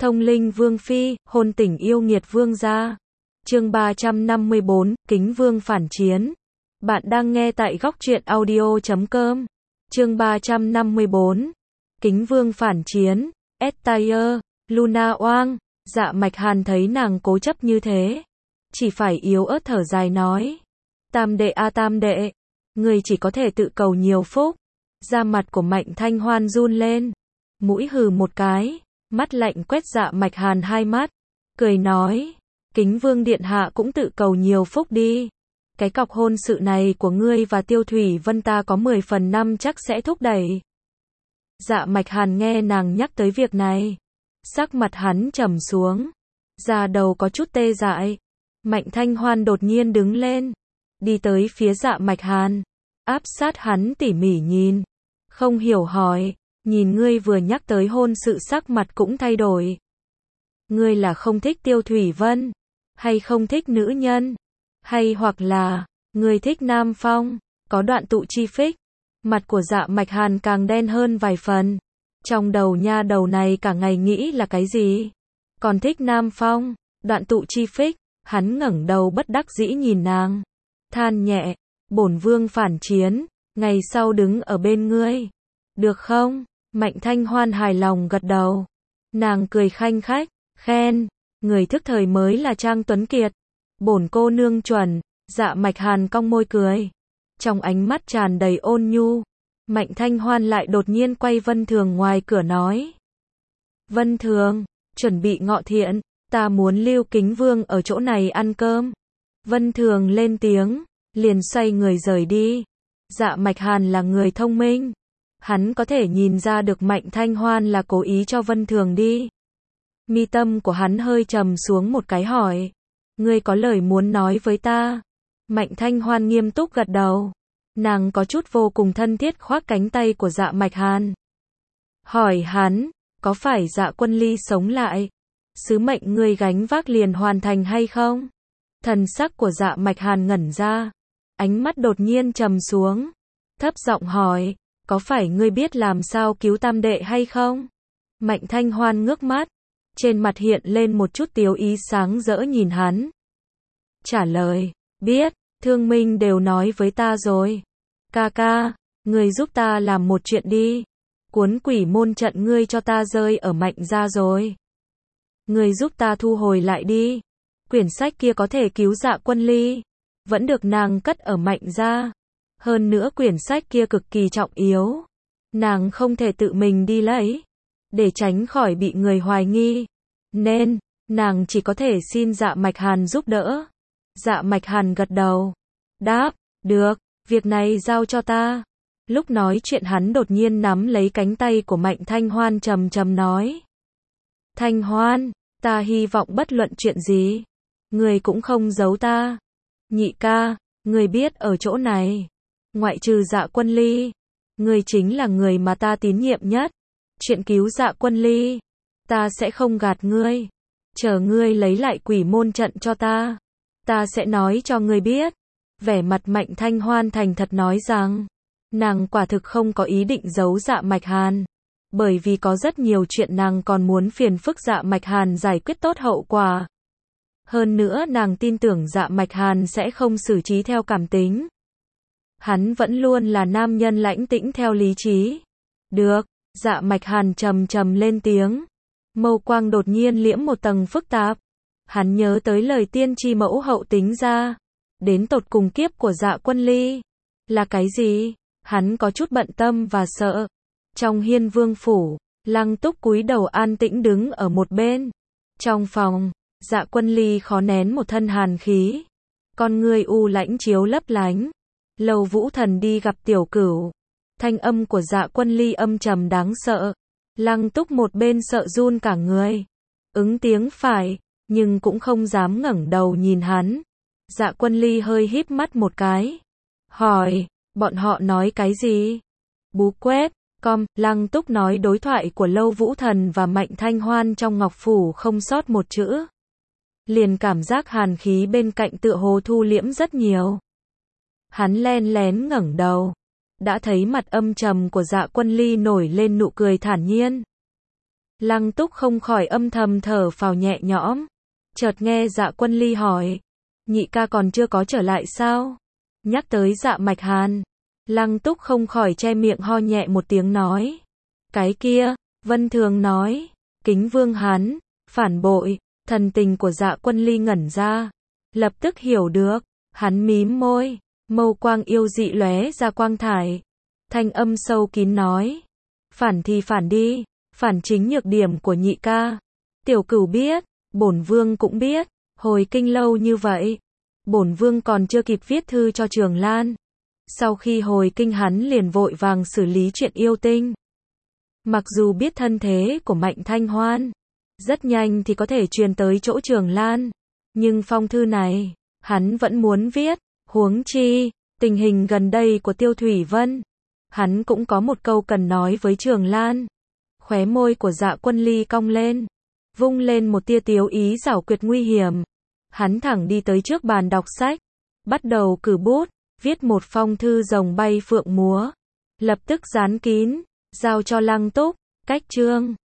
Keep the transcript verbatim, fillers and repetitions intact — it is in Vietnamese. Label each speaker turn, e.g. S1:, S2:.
S1: Thông linh vương phi, hôn tình yêu nghiệt vương gia. Chương ba trăm năm mươi bốn, Kính Vương phản chiến. Bạn đang nghe tại góc truyện audio chấm com. Chương ba trăm năm mươi bốn, Kính Vương phản chiến. Estire, Luna oang. Dạ Mạch Hàn thấy nàng cố chấp như thế, chỉ phải yếu ớt thở dài nói: Tam đệ a tam đệ, người chỉ có thể tự cầu nhiều phúc. Da mặt của Mạnh Thanh Hoan run lên, mũi hừ một cái, mắt lạnh quét Dạ Mạch Hàn hai mắt, cười nói: Kính Vương điện hạ cũng tự cầu nhiều phúc đi. Cái cọc hôn sự này của ngươi và Tiêu Thủy Vân ta có mười phần năm chắc sẽ thúc đẩy. Dạ Mạch Hàn nghe nàng nhắc tới việc này, sắc mặt hắn trầm xuống, da đầu có chút tê dại. Mạnh Thanh Hoan đột nhiên đứng lên, đi tới phía Dạ Mạch Hàn, áp sát hắn tỉ mỉ nhìn, không hiểu hỏi: nhìn ngươi vừa nhắc tới hôn sự sắc mặt cũng thay đổi. Ngươi là không thích Tiêu Thủy Vân, hay không thích nữ nhân, hay hoặc là ngươi thích Nam Phong, có đoạn tụ chi phích? Mặt của Dạ Mạch Hàn càng đen hơn vài phần. Trong đầu nha đầu này cả ngày nghĩ là cái gì? Còn thích Nam Phong, đoạn tụ chi phích? Hắn ngẩng đầu bất đắc dĩ nhìn nàng, than nhẹ: bổn vương phản chiến, ngày sau đứng ở bên ngươi, được không? Mạnh Thanh Hoan hài lòng gật đầu. Nàng cười khanh khách, khen: người thức thời mới là Trang Tuấn Kiệt, bổn cô nương chuẩn. Dạ Mạch Hàn cong môi cười, trong ánh mắt tràn đầy ôn nhu. Mạnh Thanh Hoan lại đột nhiên quay Vân Thường ngoài cửa nói: Vân Thường, chuẩn bị ngọ thiện, ta muốn lưu Kính Vương ở chỗ này ăn cơm. Vân Thường lên tiếng, liền xoay người rời đi. Dạ Mạch Hàn là người thông minh, hắn có thể nhìn ra được Mạnh Thanh Hoan là cố ý cho Vân Thường đi. Mi tâm của hắn hơi trầm xuống một cái hỏi: ngươi có lời muốn nói với ta? Mạnh Thanh Hoan nghiêm túc gật đầu. Nàng có chút vô cùng thân thiết khoác cánh tay của Dạ Mạch Hàn, hỏi hắn: có phải Dạ Quân Ly sống lại, sứ mệnh ngươi gánh vác liền hoàn thành hay không? Thần sắc của Dạ Mạch Hàn ngẩn ra, ánh mắt đột nhiên trầm xuống, thấp giọng hỏi: có phải ngươi biết làm sao cứu tam đệ hay không? Mạnh Thanh Hoan ngước mắt, trên mặt hiện lên một chút tiếu ý sáng rỡ nhìn hắn, trả lời: biết, Thương Minh đều nói với ta rồi. Ca ca, ngươi giúp ta làm một chuyện đi. Cuốn quỷ môn trận ngươi cho ta rơi ở Mạnh gia rồi, ngươi giúp ta thu hồi lại đi. Quyển sách kia có thể cứu Dạ Quân Ly, vẫn được nàng cất ở Mạnh gia. Hơn nữa quyển sách kia cực kỳ trọng yếu, nàng không thể tự mình đi lấy, để tránh khỏi bị người hoài nghi, nên nàng chỉ có thể xin Dạ Mạch Hàn giúp đỡ. Dạ Mạch Hàn gật đầu, đáp: được, việc này giao cho ta. Lúc nói chuyện hắn đột nhiên nắm lấy cánh tay của Mạnh Thanh Hoan trầm trầm nói: Thanh Hoan, ta hy vọng bất luận chuyện gì, người cũng không giấu ta. Nhị ca, người biết ở chỗ này, ngoại trừ Dạ Quân Ly, người chính là người mà ta tín nhiệm nhất. Chuyện cứu Dạ Quân Ly, ta sẽ không gạt ngươi. Chờ ngươi lấy lại quỷ môn trận cho ta, ta sẽ nói cho ngươi biết. Vẻ mặt Mạnh Thanh Hoan thành thật nói rằng, nàng quả thực không có ý định giấu Dạ Mạch Hàn, bởi vì có rất nhiều chuyện nàng còn muốn phiền phức Dạ Mạch Hàn giải quyết tốt hậu quả. Hơn nữa nàng tin tưởng Dạ Mạch Hàn sẽ không xử trí theo cảm tính. Hắn vẫn luôn là nam nhân lãnh tĩnh theo lý trí. Được, Dạ Mạch Hàn trầm trầm lên tiếng, mâu quang đột nhiên liễm một tầng phức tạp. Hắn nhớ tới lời tiên tri mẫu hậu tính ra, đến tột cùng kiếp của Dạ Quân Ly là cái gì? Hắn có chút bận tâm và sợ. Trong Hiên Vương phủ, Lăng Túc cúi đầu an tĩnh đứng ở một bên. Trong phòng, Dạ Quân Ly khó nén một thân hàn khí, con ngươi u lãnh chiếu lấp lánh. Lầu Vũ Thần đi gặp Tiểu Cửu, thanh âm của Dạ Quân Ly âm trầm đáng sợ. Lăng Túc một bên sợ run cả người, ứng tiếng phải, nhưng cũng không dám ngẩng đầu nhìn hắn. Dạ Quân Ly hơi híp mắt một cái, hỏi: bọn họ nói cái gì? Bú quét, com, Lăng Túc nói đối thoại của Lâu Vũ Thần và Mạnh Thanh Hoan trong Ngọc Phủ không sót một chữ. Liền cảm giác hàn khí bên cạnh tựa hồ thu liễm rất nhiều. Hắn len lén ngẩng đầu, đã thấy mặt âm trầm của Dạ Quân Ly nổi lên nụ cười thản nhiên. Lăng Túc không khỏi âm thầm thở phào nhẹ nhõm. Chợt nghe Dạ Quân Ly hỏi, nhị ca còn chưa có trở lại sao? Nhắc tới Dạ Mạch Hàn, Lăng Túc không khỏi che miệng ho nhẹ một tiếng nói. Cái kia, Vân Thường nói, Kính Vương hắn, phản bội. Thần tình của Dạ Quân Ly ngẩn ra, lập tức hiểu được, hắn mím môi, mâu quang yêu dị lóe ra quang thải. Thanh âm sâu kín nói, phản thì phản đi, phản chính nhược điểm của nhị ca. Tiểu Cửu biết, bổn vương cũng biết, hồi kinh lâu như vậy, bổn vương còn chưa kịp viết thư cho Trường Lan. Sau khi hồi kinh hắn liền vội vàng xử lý chuyện yêu tinh. Mặc dù biết thân thế của Mạnh Thanh Hoan, rất nhanh thì có thể truyền tới chỗ Trường Lan, nhưng phong thư này, hắn vẫn muốn viết, huống chi, tình hình gần đây của Tiêu Thủy Vân, hắn cũng có một câu cần nói với Trường Lan. Khóe môi của Dạ Quân Ly cong lên, vung lên một tia tiếu ý giảo quyệt nguy hiểm. Hắn thẳng đi tới trước bàn đọc sách, bắt đầu cử bút, viết một phong thư rồng bay phượng múa, lập tức dán kín, giao cho Lăng Túc, cách chương.